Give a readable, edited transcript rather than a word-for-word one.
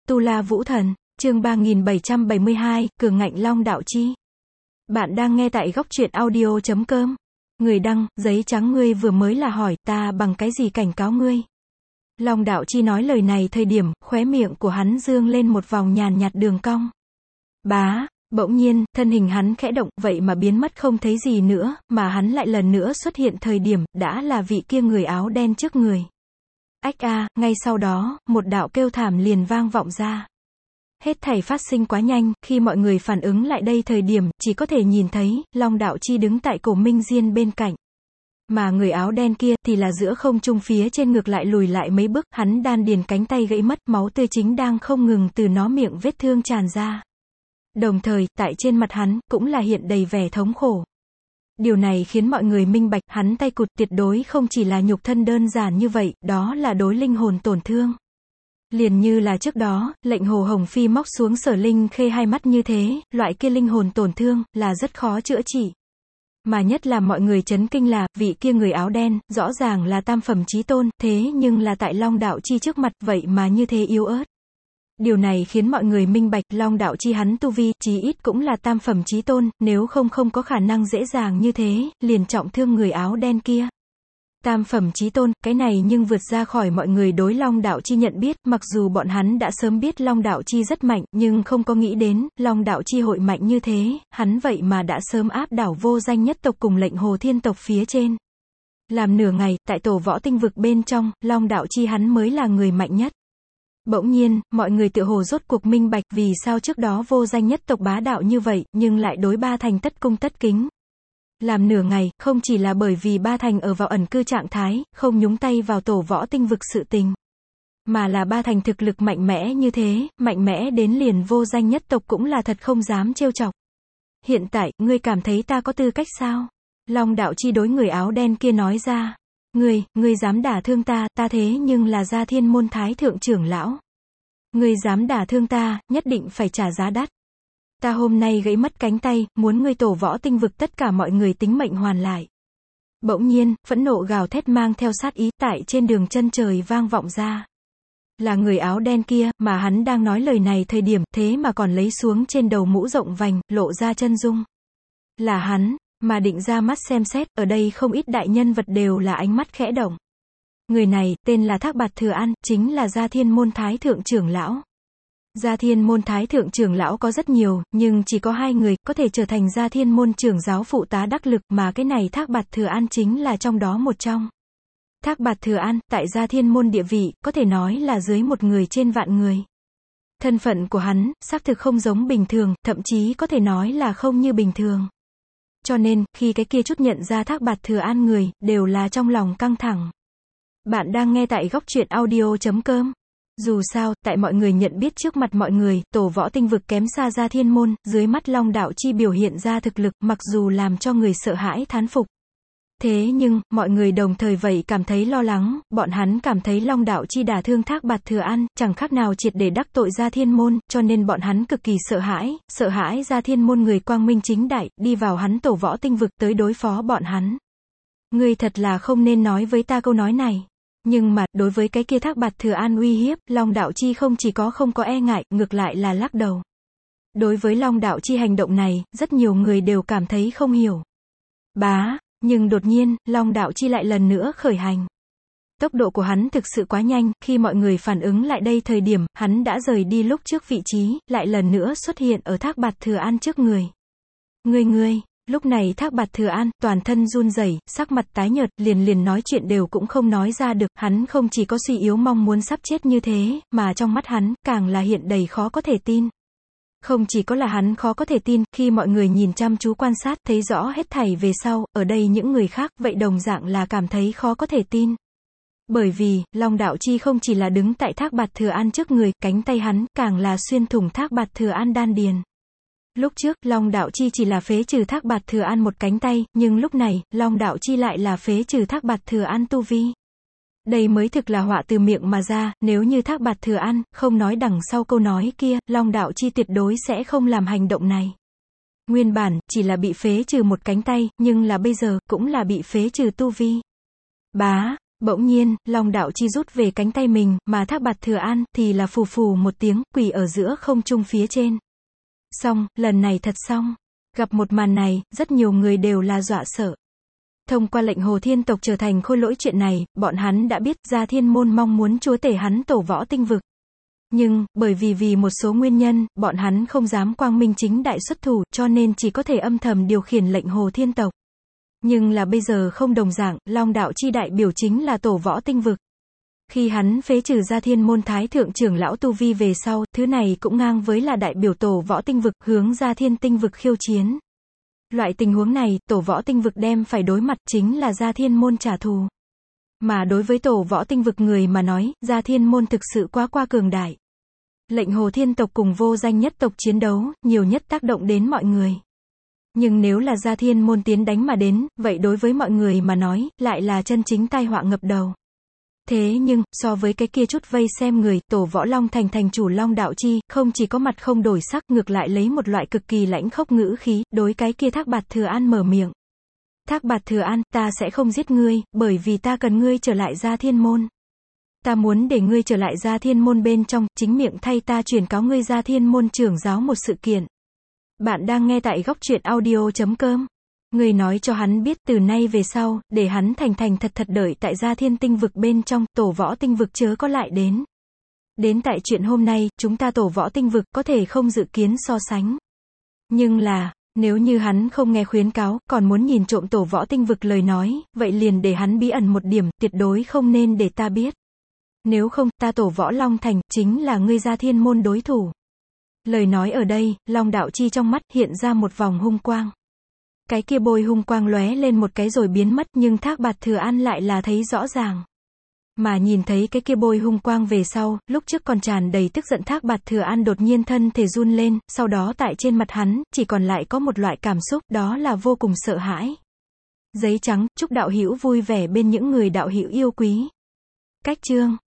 Tu La Vũ Thần, chương 3772, Cường Ngạnh Long Đạo Chi. Bạn đang nghe tại góc truyện audio.com. Người đăng, giấy trắng ngươi vừa mới là hỏi, ta bằng cái gì cảnh cáo ngươi? Long Đạo Chi nói lời này thời điểm, khóe miệng của hắn dương lên một vòng nhàn nhạt đường cong. Bỗng nhiên, thân hình hắn khẽ động, vậy mà biến mất không thấy gì nữa, mà hắn lại lần nữa xuất hiện thời điểm, đã là vị kia người áo đen trước người. Ách a, ngay sau đó, một đạo kêu thảm liền vang vọng ra. Hết thảy phát sinh quá nhanh, khi mọi người phản ứng lại đây thời điểm, chỉ có thể nhìn thấy, Long Đạo Chi đứng tại cổ Minh Diên bên cạnh. Mà người áo đen kia, thì là giữa không trung phía trên ngược lại lùi lại mấy bước, hắn đan điền cánh tay gãy mất, máu tươi chính đang không ngừng từ nó miệng vết thương tràn ra. Đồng thời, tại trên mặt hắn, cũng là hiện đầy vẻ thống khổ. Điều này khiến mọi người minh bạch, hắn tay cụt tuyệt đối không chỉ là nhục thân đơn giản như vậy, đó là đối linh hồn tổn thương. Liền như là trước đó, lệnh Hồ Hồng Phi móc xuống Sở Linh Khê hai mắt như thế, loại kia linh hồn tổn thương, là rất khó chữa trị. Mà nhất là mọi người chấn kinh là, vị kia người áo đen, rõ ràng là tam phẩm chí tôn, thế nhưng là tại Long Đạo Chi trước mặt, vậy mà như thế yếu ớt. Điều này khiến mọi người minh bạch, Long Đạo Chi hắn tu vi, chí ít cũng là tam phẩm chí tôn, nếu không có khả năng dễ dàng như thế, liền trọng thương người áo đen kia. Tam phẩm chí tôn, cái này nhưng vượt ra khỏi mọi người đối Long Đạo Chi nhận biết, mặc dù bọn hắn đã sớm biết Long Đạo Chi rất mạnh, nhưng không có nghĩ đến, Long Đạo Chi hội mạnh như thế, hắn vậy mà đã sớm áp đảo vô danh nhất tộc cùng lệnh Hồ Thiên tộc phía trên. Làm nửa ngày, tại tổ võ tinh vực bên trong, Long Đạo Chi hắn mới là người mạnh nhất. Bỗng nhiên, mọi người tựa hồ rốt cuộc minh bạch vì sao trước đó vô danh nhất tộc bá đạo như vậy, nhưng lại đối Ba Thành tất cung tất kính. Làm nửa ngày, không chỉ là bởi vì Ba Thành ở vào ẩn cư trạng thái, không nhúng tay vào tổ võ tinh vực sự tình. Mà là Ba Thành thực lực mạnh mẽ như thế, mạnh mẽ đến liền vô danh nhất tộc cũng là thật không dám trêu chọc. Hiện tại, ngươi cảm thấy ta có tư cách sao? Long Đạo Chi đối người áo đen kia nói ra. Ngươi dám đả thương ta, ta thế nhưng là Gia Thiên môn thái thượng trưởng lão. Ngươi dám đả thương ta, nhất định phải trả giá đắt. Ta hôm nay gãy mất cánh tay, muốn ngươi tổ võ tinh vực tất cả mọi người tính mệnh hoàn lại. Bỗng nhiên, phẫn nộ gào thét mang theo sát ý, tại trên đường chân trời vang vọng ra. Là người áo đen kia, mà hắn đang nói lời này thời điểm, thế mà còn lấy xuống trên đầu mũ rộng vành, lộ ra chân dung. Là hắn. Mà định ra mắt xem xét, ở đây không ít đại nhân vật đều là ánh mắt khẽ động. Người này, tên là Thác Bạt Thừa An, chính là Gia Thiên môn thái thượng trưởng lão. Gia Thiên môn thái thượng trưởng lão có rất nhiều, nhưng chỉ có 2 người, có thể trở thành Gia Thiên môn trưởng giáo phụ tá đắc lực, mà cái này Thác Bạt Thừa An chính là trong đó một trong. Thác Bạt Thừa An, tại Gia Thiên môn địa vị, có thể nói là dưới một người trên vạn người. Thân phận của hắn, xác thực không giống bình thường, thậm chí có thể nói là không như bình thường. Cho nên, khi cái kia chút nhận ra Thác Bạt Thừa An người, đều là trong lòng căng thẳng. Bạn đang nghe tại góc truyện audio.com. Dù sao, tại mọi người nhận biết trước mặt mọi người, tổ võ tinh vực kém xa Gia Thiên môn, dưới mắt Long Đạo Chi biểu hiện ra thực lực, mặc dù làm cho người sợ hãi thán phục. Thế nhưng, mọi người đồng thời vậy cảm thấy lo lắng, bọn hắn cảm thấy Long Đạo Chi đả thương Thác Bạt Thừa An, chẳng khác nào triệt để đắc tội Gia Thiên môn, cho nên bọn hắn cực kỳ sợ hãi Gia Thiên môn người quang minh chính đại, đi vào hắn tổ võ tinh vực tới đối phó bọn hắn. Ngươi thật là không nên nói với ta câu nói này. Nhưng mà, đối với cái kia Thác Bạt Thừa An uy hiếp, Long Đạo Chi không chỉ không có e ngại, ngược lại là lắc đầu. Đối với Long Đạo Chi hành động này, rất nhiều người đều cảm thấy không hiểu. Nhưng đột nhiên, Long Đạo Chi lại lần nữa khởi hành. Tốc độ của hắn thực sự quá nhanh, khi mọi người phản ứng lại đây thời điểm, hắn đã rời đi lúc trước vị trí, lại lần nữa xuất hiện ở Thác Bạt Thừa An trước người. Ngươi, lúc này Thác Bạt Thừa An, toàn thân run rẩy, sắc mặt tái nhợt, liền nói chuyện đều cũng không nói ra được, hắn không chỉ có suy yếu mong muốn sắp chết như thế, mà trong mắt hắn, càng là hiện đầy khó có thể tin. Không chỉ có là hắn khó có thể tin, khi mọi người nhìn chăm chú quan sát, thấy rõ hết thảy về sau, ở đây những người khác, vậy đồng dạng là cảm thấy khó có thể tin. Bởi vì, Long Đạo Chi không chỉ là đứng tại Thác Bạt Thừa An trước người, cánh tay hắn, càng là xuyên thủng Thác Bạt Thừa An đan điền. Lúc trước, Long Đạo Chi chỉ là phế trừ Thác Bạt Thừa An một cánh tay, nhưng lúc này, Long Đạo Chi lại là phế trừ Thác Bạt Thừa An tu vi. Đây mới thực là họa từ miệng mà ra, nếu như Thác Bạt Thừa An, không nói đằng sau câu nói kia, Long Đạo Chi tuyệt đối sẽ không làm hành động này. Nguyên bản, chỉ là bị phế trừ một cánh tay, nhưng là bây giờ, cũng là bị phế trừ tu vi. Bỗng nhiên, Long Đạo Chi rút về cánh tay mình, mà Thác Bạt Thừa An, thì là phù phù một tiếng, quỳ ở giữa không trung phía trên. Xong, lần này thật xong. Gặp một màn này, rất nhiều người đều là dọa sợ. Thông qua lệnh Hồ Thiên tộc trở thành khôi lỗi chuyện này, bọn hắn đã biết Gia Thiên Môn mong muốn chúa tể hắn tổ võ tinh vực. Nhưng, bởi vì một số nguyên nhân, bọn hắn không dám quang minh chính đại xuất thủ, cho nên chỉ có thể âm thầm điều khiển lệnh Hồ Thiên tộc. Nhưng là bây giờ không đồng dạng, Long Đạo Chi đại biểu chính là tổ võ tinh vực. Khi hắn phế trừ Gia Thiên Môn Thái Thượng trưởng lão tu vi về sau, thứ này cũng ngang với là đại biểu tổ võ tinh vực, hướng Gia Thiên tinh vực khiêu chiến. Loại tình huống này, tổ võ tinh vực đem phải đối mặt chính là Gia Thiên Môn trả thù. Mà đối với tổ võ tinh vực người mà nói, Gia Thiên Môn thực sự quá cường đại. Lệnh Hồ Thiên tộc cùng vô danh nhất tộc chiến đấu, nhiều nhất tác động đến mọi người. Nhưng nếu là Gia Thiên Môn tiến đánh mà đến, vậy đối với mọi người mà nói, lại là chân chính tai họa ngập đầu. Thế nhưng, so với cái kia chút vây xem người, tổ võ Long Thành thành chủ Long Đạo Chi, không chỉ có mặt không đổi sắc, ngược lại lấy một loại cực kỳ lãnh khốc ngữ khí, đối cái kia Thác Bạt Thừa An mở miệng. Thác Bạt Thừa An, ta sẽ không giết ngươi, bởi vì ta cần ngươi trở lại Gia Thiên Môn. Ta muốn để ngươi trở lại Gia Thiên Môn bên trong, chính miệng thay ta truyền cáo ngươi Gia Thiên Môn trưởng giáo một sự kiện. Bạn đang nghe tại góc truyện audio.com. Người nói cho hắn biết từ nay về sau, để hắn thành thật đợi tại Gia Thiên tinh vực bên trong, tổ võ tinh vực chớ có lại đến. Đến tại chuyện hôm nay, chúng ta tổ võ tinh vực có thể không dự kiến so sánh. Nhưng là, nếu như hắn không nghe khuyến cáo, còn muốn nhìn trộm tổ võ tinh vực lời nói, vậy liền để hắn bí ẩn một điểm, tuyệt đối không nên để ta biết. Nếu không, ta tổ võ Long Thành, chính là ngươi Gia Thiên Môn đối thủ. Lời nói ở đây, Long Đạo Chi trong mắt hiện ra một vòng hung quang. Cái kia bôi hung quang lóe lên một cái rồi biến mất, nhưng Thác Bạt Thừa An lại là thấy rõ ràng. Mà nhìn thấy cái kia bôi hung quang về sau, lúc trước còn tràn đầy tức giận Thác Bạt Thừa An đột nhiên thân thể run lên, sau đó tại trên mặt hắn, chỉ còn lại có một loại cảm xúc, đó là vô cùng sợ hãi. Giấy trắng, chúc đạo hữu vui vẻ bên những người đạo hữu yêu quý. Cách chương